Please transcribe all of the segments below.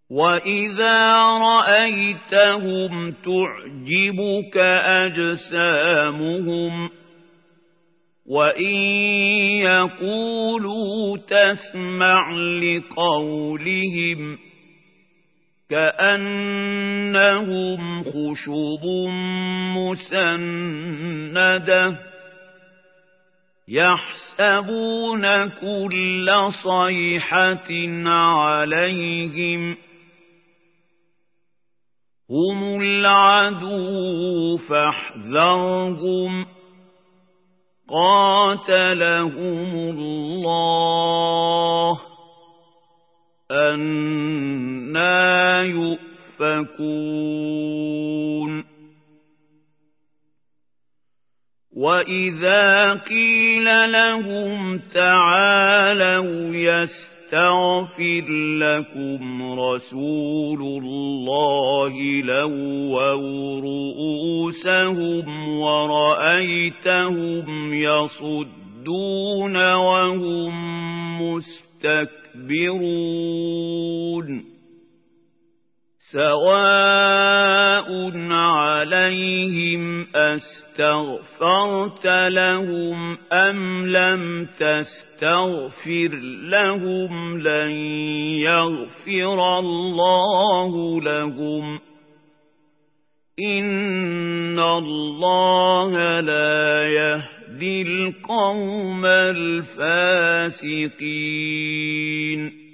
وَإِذَا رَأَيْتَهُمْ تُعْجِبُكَ أَجْسَامُهُمْ وَإِنْ يَقُولُوا تَسْمَعْ لِقَوْلِهِمْ كَأَنَّهُمْ خُشُبٌ مُّسَنَّدَةٌ يَحْسَبُونَ كُلَّ صَيْحَةٍ عَلَيْهِمْ هُمُ الْعَدُوُّ فَاحْذَرْهُمْ قَاتَلَهُمُ اللَّهُ أَنَّى يُؤْفَكُونَ وَإِذَا قِيلَ لَهُمْ تَعَالَوْا يَسْتَغْفِرْ لَكُمْ رَسُولُ اللَّهِ لَوَّوْا رُءُوسَهُمْ وَرَأَيْتَهُمْ يَصُدُّونَ وَهُمْ مُسْتَكْبِرُونَ سَوَاءٌ عَلَيْهِمْ أَسْتَغْفَرْتَ لَهُمْ أَمْ لَمْ تَسْتَغْفِرْ لَهُمْ لَنْ يَغْفِرَ اللَّهُ لَهُمْ إِنَّ اللَّهَ لَا يَهْدِي الْقَوْمَ الْفَاسِقِينَ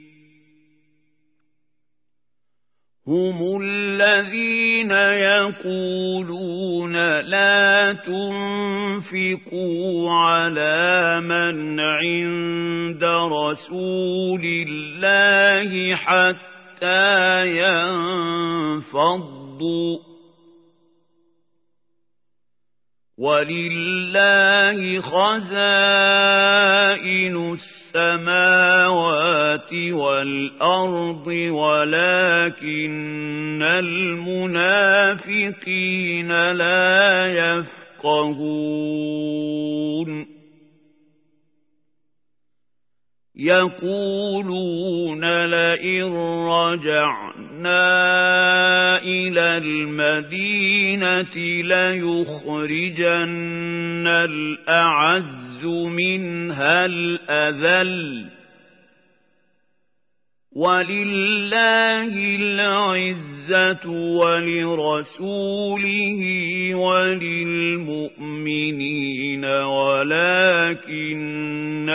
هُمُ الَّذِينَ يَقُولُونَ لَا تُنْفِقُوا عَلَى مَنْ عِندَ رَسُولِ اللَّهِ حَتَّى يَنفَضُّوا وَلِلَّهِ خَزَائِنُ السَّمَاوَاتِ وَالْأَرْضِ وَلَكِنَّ الْمُنَافِقِينَ لَا يَفْقَهُونَ يَقُولُونَ لَئِن رَّجَعْنَا إِلَى الْمَدِينَةِ لَيُخْرِجَنَّ الْأَعَزُّ مِنْهَا الْأَذَلَّ وَلِلَّهِ الْعِزَّةُ وَلِرَسُولِهِ وَلِلْمُؤْمِنِينَ وَلَكِنَّ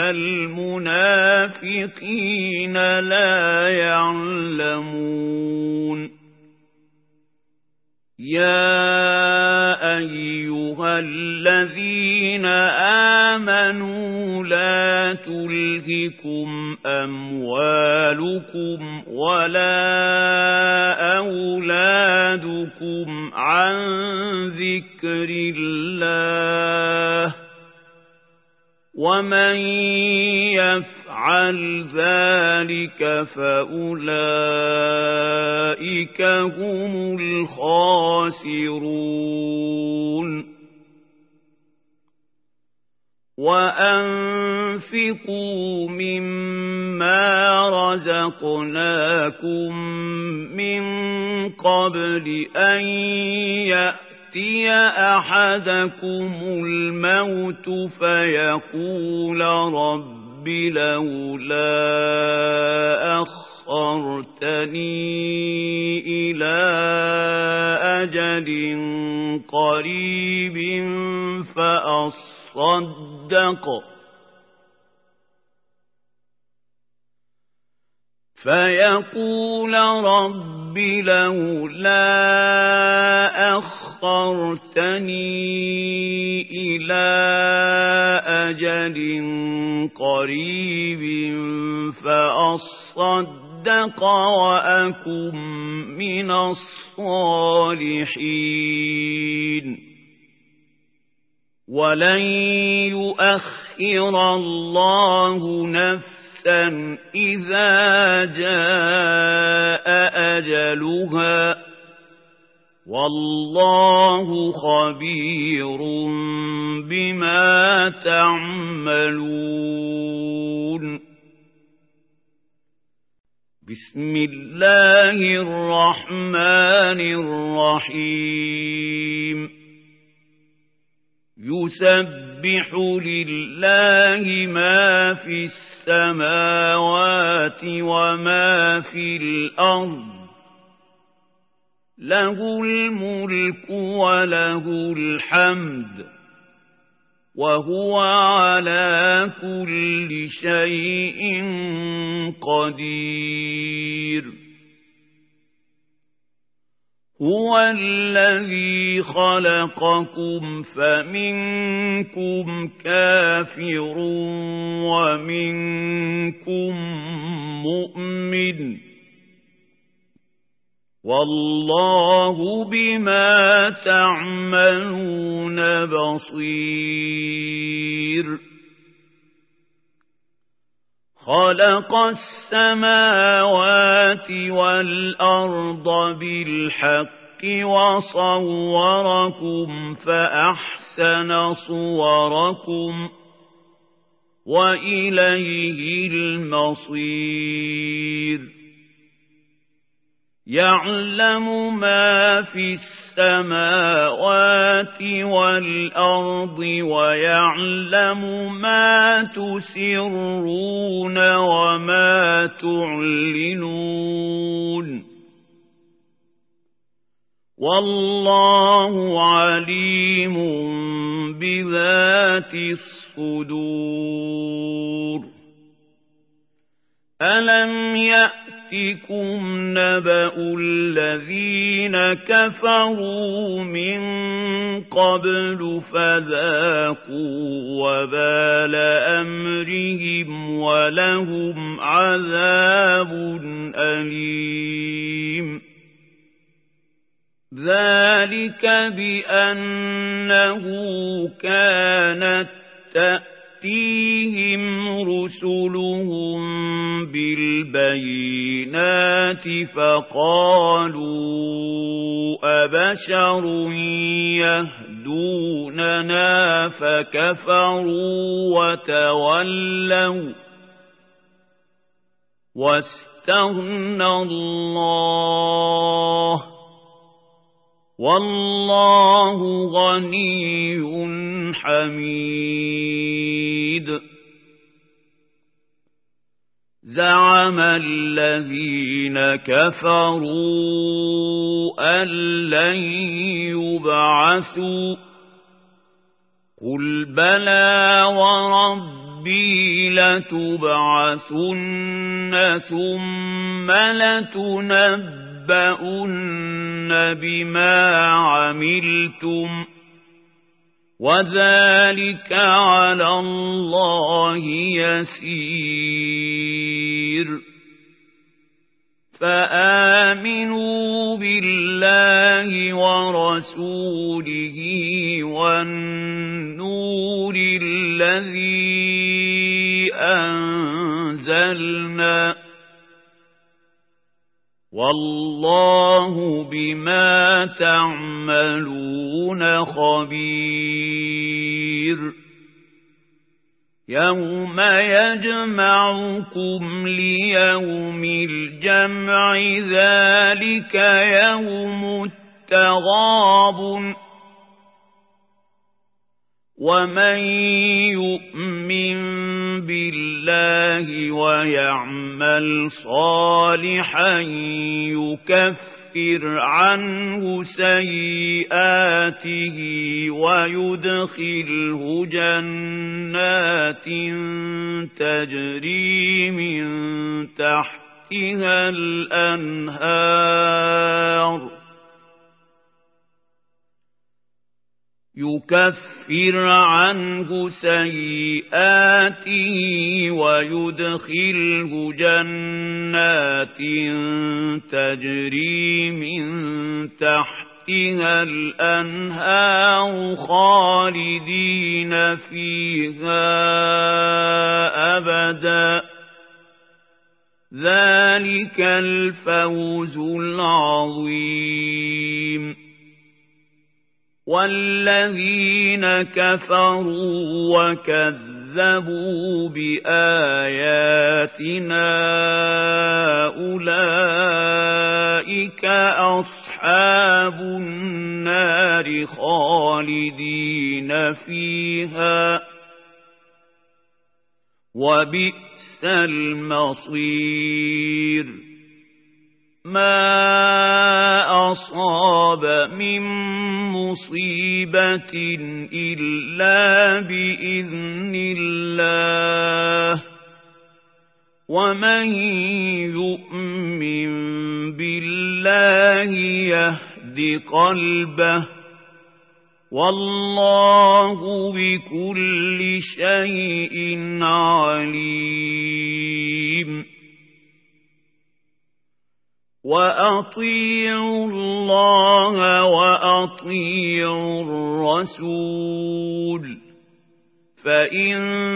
الْمُنَافِقِينَ لَا يَعْلَمُونَ يَا أَيُّهَا الَّذِينَ آمَنُوا لَا تُلْهِكُمْ أَمْوَالُكُمْ وَلَا أَوْلَادُكُمْ عَن ذِكْرِ اللَّهِ وَمَن يَفْعَلْ ذَلِكَ فَأُولَئِكَ هُمُ الْخَاسِرُونَ وَأَنفِقُوا مِمَّا رَزَقْنَاكُم مِّن قَبْلِ أَن يَأْتِيَ أَحَدَكُمُ الْمَوْتُ فَيَقُولَ رَبِّ لَوْلَا أَخَّرْتَنِي إِلَى أَجَلٍ قَرِيبٍ فيقول رب لولا أخرتني إلى أجل قريب فأصدق وأكن من الصالحين ولن يؤخر الله نفسا إذا جاء أجلها والله خبير بما تعملون بسم الله الرحمن الرحيم يسبح لله ما في السماوات وما في الأرض له الملك وله الحمد وهو على كل شيء قدير هو الذي خلقكم فمنكم كافر ومنكم مؤمن والله بما تعملون بصير خلق السماوات والأرض بالحق وصوركم فأحسن صوركم وإليه المصير يعلم ما في السماوات والأرض ويعلم ما تسرون وما تعلنون والله عليم بذات الصدور ألم يأتكم نبأ الذين كفروا من قبل فذاقوا وبال أمرهم ولهم عذاب أليم ذلك بأنه كانت تأتيهم رسلهم بالبينات فقالوا أبشر يهدوننا فكفروا وتولوا واستغنى الله والله غني حميد زعم الذين كفروا أن لن يبعثوا قل بلى وربي لتبعثن ثم لتنبؤن بما عملتم وذلك على الله يسير فآمنوا بالله ورسوله والنور الذي أنزلنا والله بما تعملون خبير يوم يجمعكم ليوم الجمع ذلك يوم التغابن ومن يؤمن بالله ويعمل صالحا يكفر عنه سيئاته ويدخله جنات تجري من تحتها الأنهار يكفر عنه سيئاته ويدخله جنات تجري من تحتها الأنهار خالدين فيها أبدا ذلك الفوز العظيم والذين كفروا وكذبوا كذبوا بآياتنا أولئك أصحاب النار خالدين فيها وبئس المصير ما أصاب من مصيبة إلا بإذن الله ومن يؤمن بالله يهد قلبه والله بكل شيء عليم وأطيعوا الله وأطيعوا الرسول فإن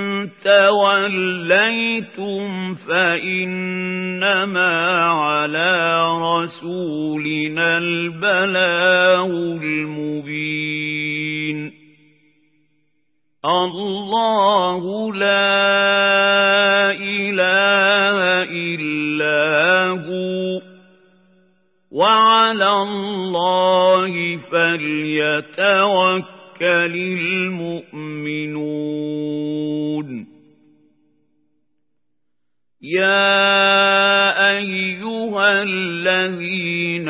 توليتم فإنما على رسولنا البلاغ المبين الله لا إله إلا هو وعلى الله فليتوكل المؤمنون يا أيها الذين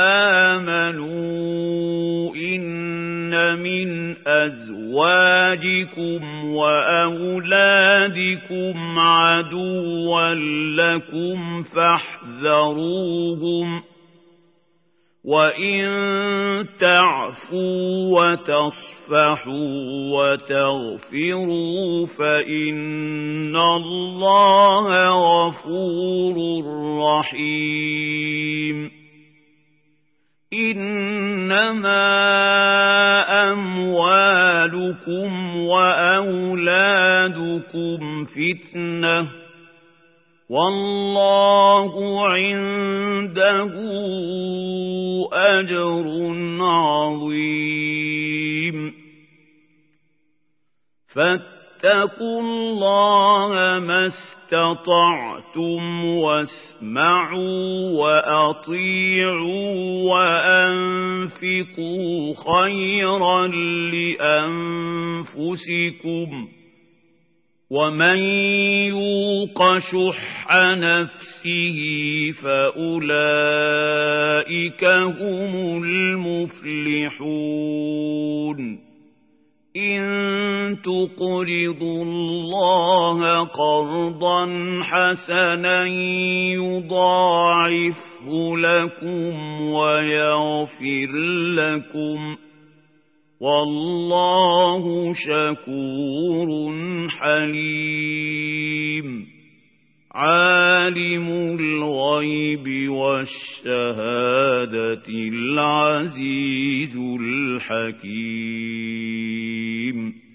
آمنوا إن من أزواجكم وأولادكم عدوا لكم فاحذروهم وإن تعفوا وتصفحوا وتغفروا فإن الله غفور رحيم إنما أموالكم وأولادكم فتنة والله عنده أجر عظيم فاتقوا الله ما استطعتم واسمعوا وأطيعوا وأنفقوا خيرا لأنفسكم ومن يوق شح نفسه فأولئك هم المفلحون إن تقرضوا الله قرضا حسنا يضاعفه لكم ويغفر لكم والله شكور حليم عالم الغيب والشهادة العزيز الحكيم